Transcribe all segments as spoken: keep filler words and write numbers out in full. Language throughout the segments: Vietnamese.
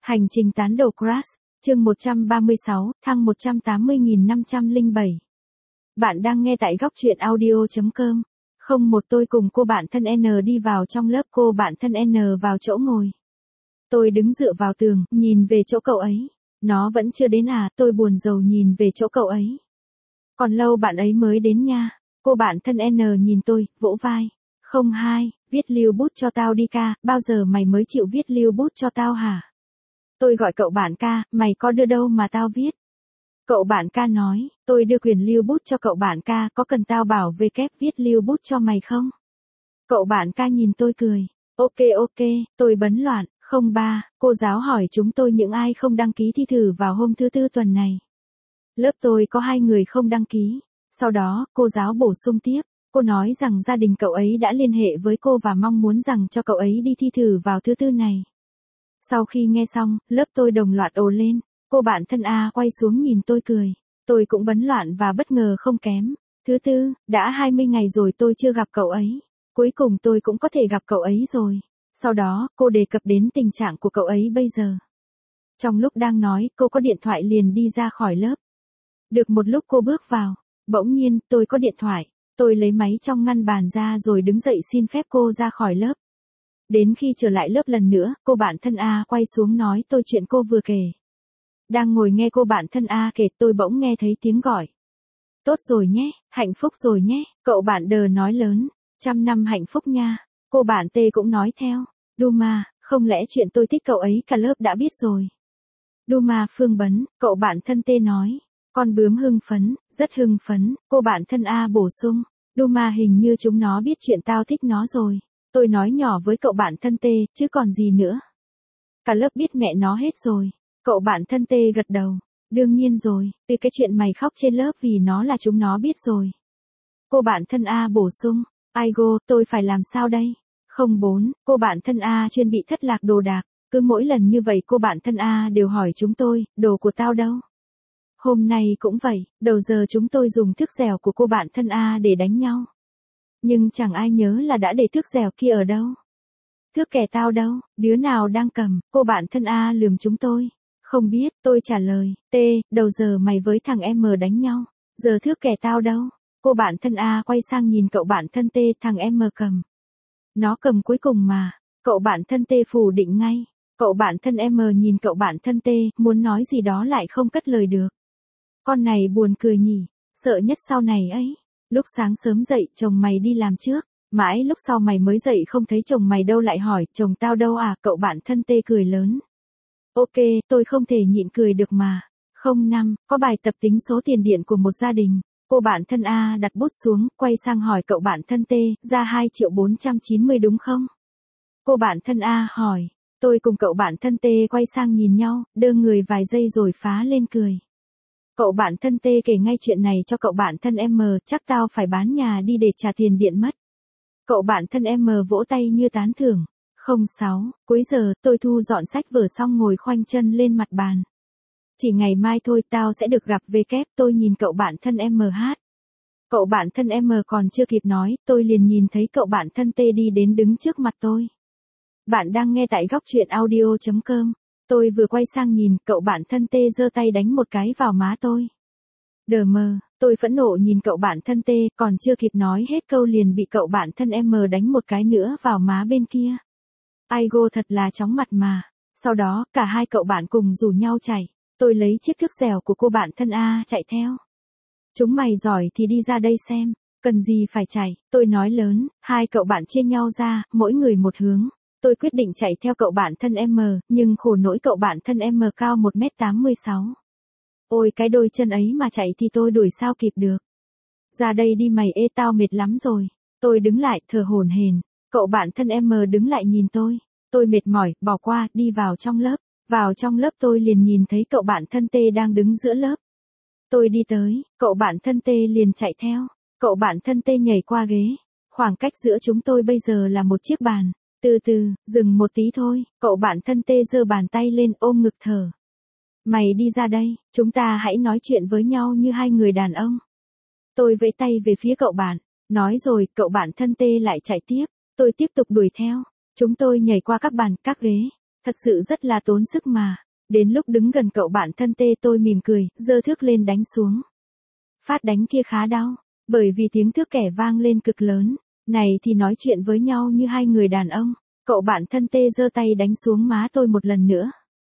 Hành trình tán đồ Crush, chương một trăm ba mươi sáu, thăng một trăm tám mươi nghìn năm trăm lẻ bảy. Bạn đang nghe tại góc truyện audio chấm com. Không một tôi cùng cô bạn thân N đi vào trong lớp, cô bạn thân N vào chỗ ngồi. Tôi đứng dựa vào tường, nhìn về chỗ cậu ấy. Nó vẫn chưa đến à, tôi buồn rầu nhìn về chỗ cậu ấy. Còn lâu bạn ấy mới đến nha. Cô bạn thân N nhìn tôi, vỗ vai. Không hai, viết lưu bút cho tao đi ca, bao giờ mày mới chịu viết lưu bút cho tao hả? Tôi gọi cậu bạn ca, mày có đưa đâu mà tao viết. Cậu bạn ca nói, tôi đưa quyền lưu bút cho cậu bạn ca, có cần tao bảo về kép viết lưu bút cho mày không? Cậu bạn ca nhìn tôi cười. Ok ok, tôi bấn loạn. Không ba, cô giáo hỏi chúng tôi những ai không đăng ký thi thử vào hôm thứ tư tuần này. Lớp tôi có hai người không đăng ký. Sau đó, cô giáo bổ sung tiếp. Cô nói rằng gia đình cậu ấy đã liên hệ với cô và mong muốn rằng cho cậu ấy đi thi thử vào thứ tư này. Sau khi nghe xong, lớp tôi đồng loạt ồ lên. Cô bạn thân A quay xuống nhìn tôi cười. Tôi cũng bấn loạn và bất ngờ không kém. Thứ tư, đã hai mươi ngày rồi tôi chưa gặp cậu ấy. Cuối cùng tôi cũng có thể gặp cậu ấy rồi. Sau đó, cô đề cập đến tình trạng của cậu ấy bây giờ. Trong lúc đang nói, cô có điện thoại liền đi ra khỏi lớp. Được một lúc cô bước vào. Bỗng nhiên, tôi có điện thoại. Tôi lấy máy trong ngăn bàn ra rồi đứng dậy xin phép cô ra khỏi lớp. Đến khi trở lại lớp lần nữa, cô bạn thân A quay xuống nói tôi chuyện cô vừa kể. Đang ngồi nghe cô bạn thân A kể, tôi bỗng nghe thấy tiếng gọi. Tốt rồi nhé, hạnh phúc rồi nhé, cậu bạn đờ nói lớn. Trăm năm hạnh phúc nha. Cô bạn T cũng nói theo. Duma, không lẽ chuyện tôi thích cậu ấy cả lớp đã biết rồi. Duma phương bấn, cậu bạn thân T nói. Con bướm hưng phấn, rất hưng phấn, cô bạn thân A bổ sung. Duma hình như chúng nó biết chuyện tao thích nó rồi. Tôi nói nhỏ với cậu bạn thân T, chứ còn gì nữa. Cả lớp biết mẹ nó hết rồi. Cậu bạn thân T gật đầu. Đương nhiên rồi, từ cái chuyện mày khóc trên lớp vì nó là chúng nó biết rồi. Cô bạn thân A bổ sung. Aigo, tôi phải làm sao đây? Không bốn, cô bạn thân A chuyên bị thất lạc đồ đạc. Cứ mỗi lần như vậy cô bạn thân A đều hỏi chúng tôi, đồ của tao đâu? Hôm nay cũng vậy, đầu giờ chúng tôi dùng thước dẻo của cô bạn thân A để đánh nhau. Nhưng chẳng ai nhớ là đã để thước dẻo kia ở đâu. Thước kẻ tao đâu, đứa nào đang cầm, cô bạn thân A lườm chúng tôi. Không biết, tôi trả lời, T, đầu giờ mày với thằng M đánh nhau, giờ thước kẻ tao đâu. Cô bạn thân A quay sang nhìn cậu bạn thân T, thằng M cầm. Nó cầm cuối cùng mà, cậu bạn thân T phủ định ngay. Cậu bạn thân M nhìn cậu bạn thân T, muốn nói gì đó lại không cất lời được. Con này buồn cười nhỉ, sợ nhất sau này ấy. Lúc sáng sớm dậy, chồng mày đi làm trước, mãi lúc sau mày mới dậy không thấy chồng mày đâu lại hỏi, chồng tao đâu à, cậu bạn thân T cười lớn. Ok, tôi không thể nhịn cười được mà. Không năm, có bài tập tính số tiền điện của một gia đình. Cô bạn thân A đặt bút xuống, quay sang hỏi cậu bạn thân T, ra hai triệu bốn trăm chín mươi đúng không? Cô bạn thân A hỏi, tôi cùng cậu bạn thân T quay sang nhìn nhau, đơ người vài giây rồi phá lên cười. Cậu bạn thân T kể ngay chuyện này cho cậu bạn thân M, chắc tao phải bán nhà đi để trả tiền điện mất. Cậu bạn thân M vỗ tay như tán thưởng. Không sáu, cuối giờ, tôi thu dọn sách vở xong ngồi khoanh chân lên mặt bàn. Chỉ ngày mai thôi tao sẽ được gặp về kép, tôi nhìn cậu bạn thân M hát. Cậu bạn thân M còn chưa kịp nói, tôi liền nhìn thấy cậu bạn thân T đi đến đứng trước mặt tôi. Bạn đang nghe tại góc truyện audio chấm com. Tôi vừa quay sang nhìn, cậu bạn thân T giơ tay đánh một cái vào má tôi. Đờ mờ, tôi phẫn nộ nhìn cậu bạn thân T, còn chưa kịp nói hết câu liền bị cậu bạn thân M đánh một cái nữa vào má bên kia. Aigo thật là chóng mặt mà. Sau đó, cả hai cậu bạn cùng rủ nhau chạy. Tôi lấy chiếc thước dẻo của cô bạn thân A chạy theo. Chúng mày giỏi thì đi ra đây xem, cần gì phải chạy, tôi nói lớn, hai cậu bạn chia nhau ra, mỗi người một hướng. Tôi quyết định chạy theo cậu bạn thân M, nhưng khổ nỗi cậu bạn thân M cao một mét tám mươi sáu. Ôi cái đôi chân ấy mà chạy thì tôi đuổi sao kịp được. Ra đây đi mày, ê tao mệt lắm rồi. Tôi đứng lại, thở hổn hển. Cậu bạn thân M đứng lại nhìn tôi. Tôi mệt mỏi, bỏ qua, đi vào trong lớp. Vào trong lớp tôi liền nhìn thấy cậu bạn thân T đang đứng giữa lớp. Tôi đi tới, cậu bạn thân T liền chạy theo. Cậu bạn thân T nhảy qua ghế. Khoảng cách giữa chúng tôi bây giờ là một chiếc bàn. Từ từ, dừng một tí thôi, cậu bạn thân T giơ bàn tay lên ôm ngực thở. Mày đi ra đây, chúng ta hãy nói chuyện với nhau như hai người đàn ông. Tôi vẫy tay về phía cậu bạn, nói rồi, cậu bạn thân T lại chạy tiếp, tôi tiếp tục đuổi theo. Chúng tôi nhảy qua các bàn, các ghế. Thật sự rất là tốn sức mà. Đến lúc đứng gần cậu bạn thân tê tôi mỉm cười, giơ thước lên đánh xuống. Phát đánh kia khá đau, bởi vì tiếng thước kẻ vang lên cực lớn. Này thì nói chuyện với nhau như hai người đàn ông. Cậu bạn thân tê giơ tay đánh xuống má tôi một lần nữa.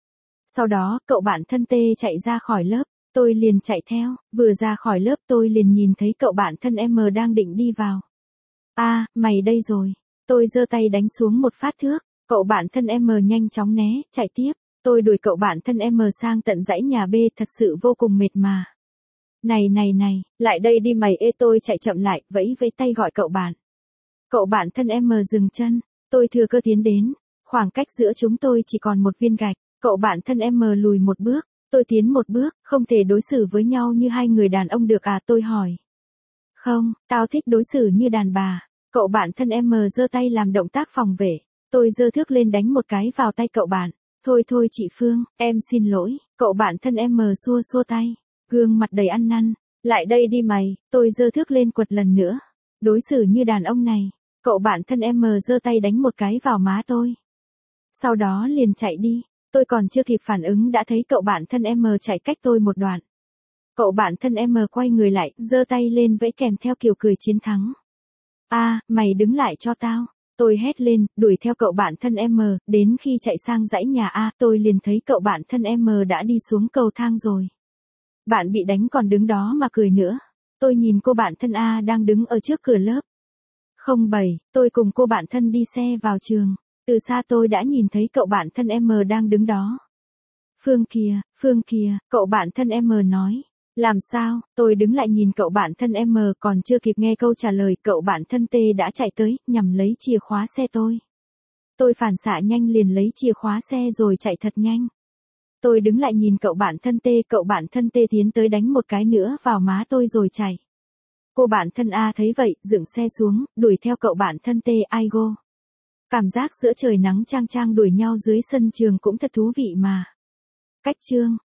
Sau đó, cậu bạn thân tê chạy ra khỏi lớp. Tôi liền chạy theo, vừa ra khỏi lớp tôi liền nhìn thấy cậu bạn thân em đang định đi vào. A, à, mày đây rồi. Tôi giơ tay đánh xuống một phát thước. Cậu bạn thân em nhanh chóng né, chạy tiếp. Tôi đuổi cậu bạn thân em sang tận dãy nhà B, thật sự vô cùng mệt mà. Này này này, lại đây đi mày. Ê, tôi chạy chậm lại, vẫy vẫy tay gọi cậu bạn. Cậu bạn thân em dừng chân, tôi thừa cơ tiến đến. Khoảng cách giữa chúng tôi chỉ còn một viên gạch. Cậu bạn thân em lùi một bước, tôi tiến một bước, không thể đối xử với nhau như hai người đàn ông được à, tôi hỏi. Không, tao thích đối xử như đàn bà. Cậu bạn thân em giơ tay làm động tác phòng vệ. Tôi giơ thước lên đánh một cái vào tay cậu bạn. Thôi thôi chị Phương, em xin lỗi. Cậu bạn thân em xua xua tay, gương mặt đầy ăn năn. Lại đây đi mày. Tôi giơ thước lên quật lần nữa. Đối xử như đàn ông này. Cậu bạn thân em giơ tay đánh một cái vào má tôi. Sau đó liền chạy đi. Tôi còn chưa kịp phản ứng đã thấy cậu bạn thân em chạy cách tôi một đoạn. Cậu bạn thân em quay người lại, giơ tay lên vẫy kèm theo kiểu cười chiến thắng. A, à, mày đứng lại cho tao. Tôi hét lên, đuổi theo cậu bạn thân em, đến khi chạy sang dãy nhà A, tôi liền thấy cậu bạn thân em đã đi xuống cầu thang rồi. Bạn bị đánh còn đứng đó mà cười nữa. Tôi nhìn cô bạn thân A đang đứng ở trước cửa lớp. không bảy, tôi cùng cô bạn thân đi xe vào trường. Từ xa tôi đã nhìn thấy cậu bạn thân em đang đứng đó. Phương kìa, Phương kìa, cậu bạn thân em nói. Làm sao? Tôi đứng lại nhìn cậu bạn thân em, còn chưa kịp nghe câu trả lời, cậu bạn thân T đã chạy tới, nhằm lấy chìa khóa xe tôi. Tôi phản xạ nhanh liền lấy chìa khóa xe rồi chạy thật nhanh. Tôi đứng lại nhìn cậu bạn thân T, cậu bạn thân T tiến tới đánh một cái nữa vào má tôi rồi chạy. Cô bạn thân A thấy vậy, dựng xe xuống, đuổi theo cậu bạn thân T, ai go. Cảm giác giữa trời nắng chang chang đuổi nhau dưới sân trường cũng thật thú vị mà. Cách chương